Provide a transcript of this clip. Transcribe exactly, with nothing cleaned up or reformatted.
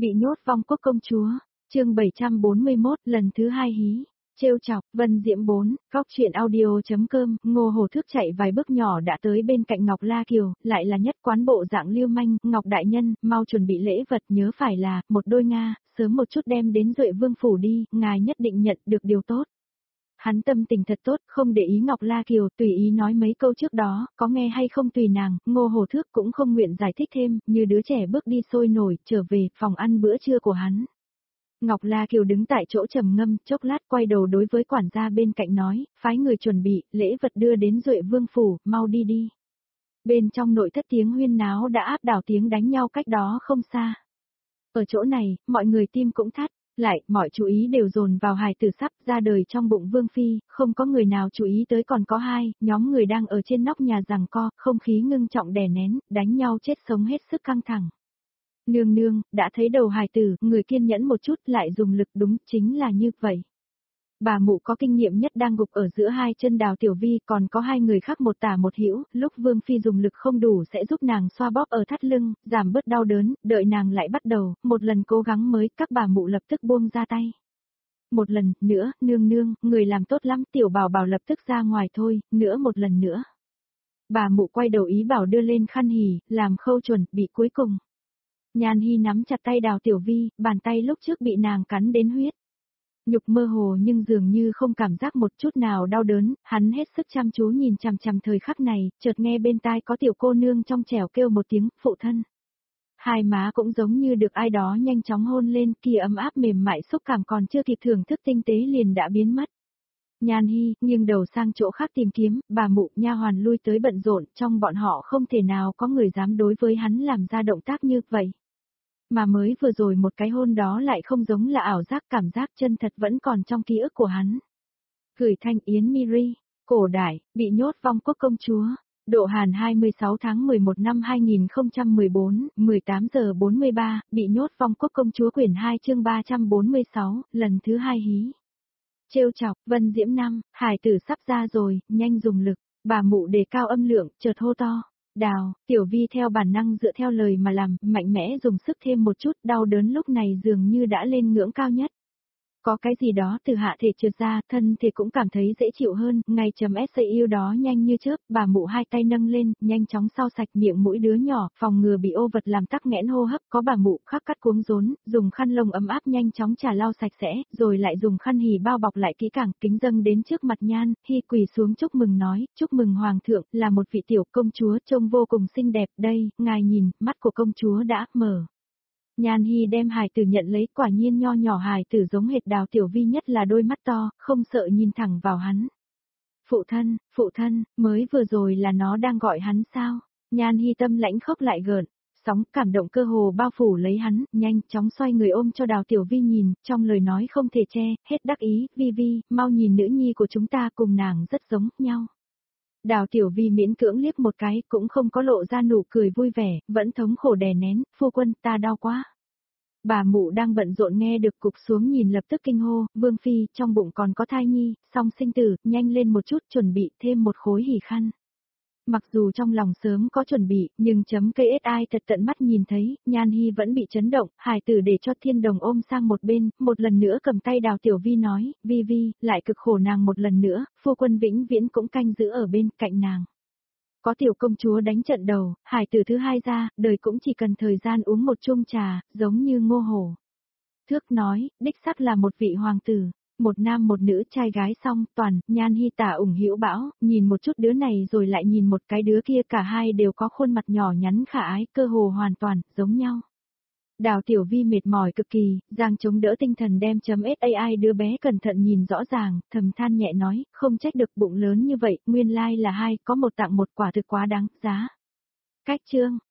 Bị nhốt vong quốc công chúa, chương bảy trăm bốn mươi mốt, lần thứ hai hí. Trêu chọc, Vân Diễm bốn, góc truyện audio.com, Ngô Hổ Thước chạy vài bước nhỏ đã tới bên cạnh Ngọc La Kiều, lại là nhất quán bộ dạng lưu manh, Ngọc đại nhân, mau chuẩn bị lễ vật, nhớ phải là, một đôi Nga, sớm một chút đem đến Duệ Vương phủ đi, ngài nhất định nhận được điều tốt. Hắn tâm tình thật tốt, không để ý Ngọc La Kiều, tùy ý nói mấy câu trước đó, có nghe hay không tùy nàng, Ngô Hổ Thước cũng không nguyện giải thích thêm, như đứa trẻ bước đi sôi nổi, trở về, phòng ăn bữa trưa của hắn. Ngọc La Kiều đứng tại chỗ trầm ngâm, chốc lát quay đầu đối với quản gia bên cạnh nói, phái người chuẩn bị, lễ vật đưa đến Duệ Vương phủ, mau đi đi. Bên trong nội thất tiếng huyên náo đã áp đảo tiếng đánh nhau cách đó không xa. Ở chỗ này, mọi người tim cũng thắt, lại, mọi chú ý đều dồn vào hài tử sắp ra đời trong bụng Vương Phi, không có người nào chú ý tới còn có hai, nhóm người đang ở trên nóc nhà giằng co, không khí ngưng trọng đè nén, đánh nhau chết sống hết sức căng thẳng. Nương nương, đã thấy đầu hài tử, người kiên nhẫn một chút lại dùng lực đúng chính là như vậy. Bà mụ có kinh nghiệm nhất đang gục ở giữa hai chân Đào Tiểu Vi, còn có hai người khác một tả một hữu, lúc Vương Phi dùng lực không đủ sẽ giúp nàng xoa bóp ở thắt lưng, giảm bớt đau đớn, đợi nàng lại bắt đầu, một lần cố gắng mới, các bà mụ lập tức buông ra tay. Một lần, nữa, nương nương, người làm tốt lắm, tiểu bảo bảo lập tức ra ngoài thôi, nữa một lần nữa. Bà mụ quay đầu ý bảo đưa lên khăn hỉ, làm khâu chuẩn, bị cuối cùng. Nhan Hi nắm chặt tay Đào Tiểu Vi, bàn tay lúc trước bị nàng cắn đến huyết. Nhục mơ hồ nhưng dường như không cảm giác một chút nào đau đớn, hắn hết sức chăm chú nhìn chằm chằm thời khắc này, chợt nghe bên tai có tiểu cô nương trong trẻo kêu một tiếng, phụ thân. Hai má cũng giống như được ai đó nhanh chóng hôn lên, kia ấm áp mềm mại xúc cảm còn chưa kịp thưởng thức tinh tế liền đã biến mất. Nhan Hi nghiêng đầu sang chỗ khác tìm kiếm, bà mụ, nha hoàn lui tới bận rộn, trong bọn họ không thể nào có người dám đối với hắn làm ra động tác như vậy. Mà mới vừa rồi một cái hôn đó lại không giống là ảo giác, cảm giác chân thật vẫn còn trong ký ức của hắn. Gửi Thanh Yến Miri, cổ đại, bị nhốt vong quốc công chúa, Độ Hàn hai mươi sáu tháng mười một năm hai nghìn không trăm mười bốn, mười tám giờ bốn mươi ba, bị nhốt vong quốc công chúa quyển hai chương ba trăm bốn mươi sáu, lần thứ hai hí. Trêu chọc, Vân Diễm năm, hải tử sắp ra rồi, nhanh dùng lực, bà mụ đề cao âm lượng, chợt hô to. Đào, Tiểu Vi theo bản năng dựa theo lời mà làm, mạnh mẽ dùng sức thêm một chút, đau đớn lúc này dường như đã lên ngưỡng cao nhất. Có cái gì đó từ hạ thể trượt ra, thân thể cũng cảm thấy dễ chịu hơn, ngày chấm S A U đó nhanh như chớp, bà mụ hai tay nâng lên, nhanh chóng sau sạch miệng mũi đứa nhỏ, phòng ngừa bị ô vật làm tắc nghẽn hô hấp, có bà mụ khắc cắt cuống rốn, dùng khăn lông ấm áp nhanh chóng trà lau sạch sẽ, rồi lại dùng khăn hỉ bao bọc lại kỹ càng, kính dâng đến trước mặt Nhan, Hi quỳ xuống chúc mừng nói, chúc mừng hoàng thượng, là một vị tiểu công chúa trông vô cùng xinh đẹp, đây, ngài nhìn, mắt của công chúa đã mở. Nhan Hi đem hài tử nhận lấy, quả nhiên nho nhỏ hài tử giống hệt Đào Tiểu Vi, nhất là đôi mắt to, không sợ nhìn thẳng vào hắn. Phụ thân, phụ thân, mới vừa rồi là nó đang gọi hắn sao? Nhan Hi tâm lãnh khóc lại gợn, sóng cảm động cơ hồ bao phủ lấy hắn, nhanh chóng xoay người ôm cho Đào Tiểu Vi nhìn, trong lời nói không thể che, hết đắc ý, Vi Vi, mau nhìn nữ nhi của chúng ta cùng nàng rất giống nhau. Đào Tiểu Vi miễn cưỡng liếc một cái, cũng không có lộ ra nụ cười vui vẻ, vẫn thống khổ đè nén, phu quân, ta đau quá. Bà mụ đang bận rộn nghe được cục xuống nhìn lập tức kinh hô, Vương Phi, trong bụng còn có thai nhi, song sinh tử, nhanh lên một chút, chuẩn bị thêm một khối hỉ khăn. Mặc dù trong lòng sớm có chuẩn bị, nhưng chấm cây ét i thật tận mắt nhìn thấy, Nhan Hi vẫn bị chấn động, hài tử để cho Thiên Đồng ôm sang một bên, một lần nữa cầm tay Đào Tiểu Vi nói, Vi Vi, lại cực khổ nàng một lần nữa, phu quân vĩnh viễn cũng canh giữ ở bên cạnh nàng. Có tiểu công chúa đánh trận đầu, hài tử thứ hai ra, đời cũng chỉ cần thời gian uống một chung trà, giống như Ngô Hổ Thước nói, đích xác là một vị hoàng tử. Một nam một nữ trai gái song toàn, Nhan Hi tả ủng hữu bão, nhìn một chút đứa này rồi lại nhìn một cái đứa kia, cả hai đều có khuôn mặt nhỏ nhắn khả ái, cơ hồ hoàn toàn, giống nhau. Đào Tiểu Vi mệt mỏi cực kỳ, giang chống đỡ tinh thần đem chấm ét a i đứa bé cẩn thận nhìn rõ ràng, thầm than nhẹ nói, không trách được bụng lớn như vậy, nguyên lai là hai, có một tặng một, quả thực quá đáng giá. Cách chương,